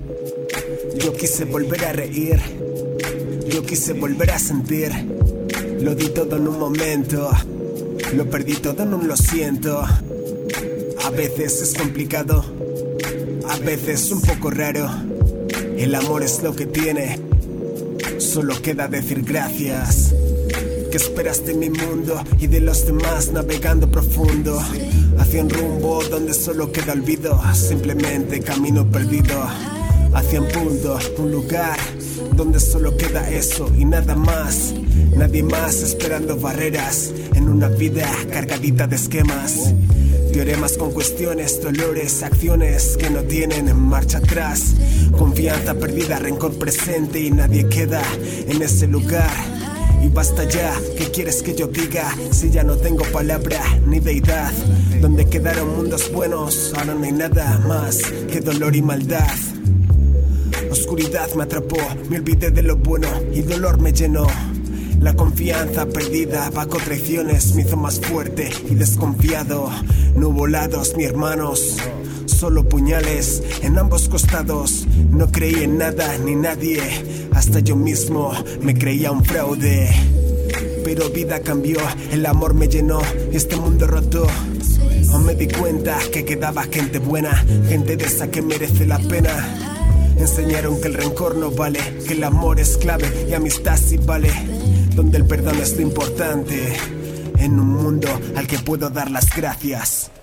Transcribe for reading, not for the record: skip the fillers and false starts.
Yo quise volver a reír, yo quise volver a sentir. Lo di todo en un momento, lo perdí todo en un lo siento. A veces es complicado, a veces un poco raro. El amor es lo que tiene, solo queda decir gracias. ¿Qué esperas de mi mundo y de los demás navegando profundo hacia un rumbo donde solo queda olvido? Simplemente camino perdido hacia un punto, un lugar donde solo queda eso y nada más. Nadie más esperando barreras en una vida cargadita de esquemas. Teoremas con cuestiones, dolores, acciones que no tienen marcha atrás. Confianza perdida, rencor presente y nadie queda en ese lugar. Y basta ya, ¿qué quieres que yo diga? Si ya no tengo palabra ni deidad. Donde quedaron mundos buenos, ahora no hay nada más que dolor y maldad. Oscuridad me atrapó, me olvidé de lo bueno y dolor me llenó. La confianza perdida bajo traiciones me hizo más fuerte y desconfiado. No volados ni hermanos, solo puñales en ambos costados. No creí en nada ni nadie, hasta yo mismo me creía un fraude. Pero vida cambió, el amor me llenó y este mundo roto. Aún me di cuenta que quedaba gente buena, gente de esa que merece la pena. Enseñaron que el rencor no vale, que el amor es clave y amistad sí vale. Donde el perdón es lo importante, en un mundo al que puedo dar las gracias.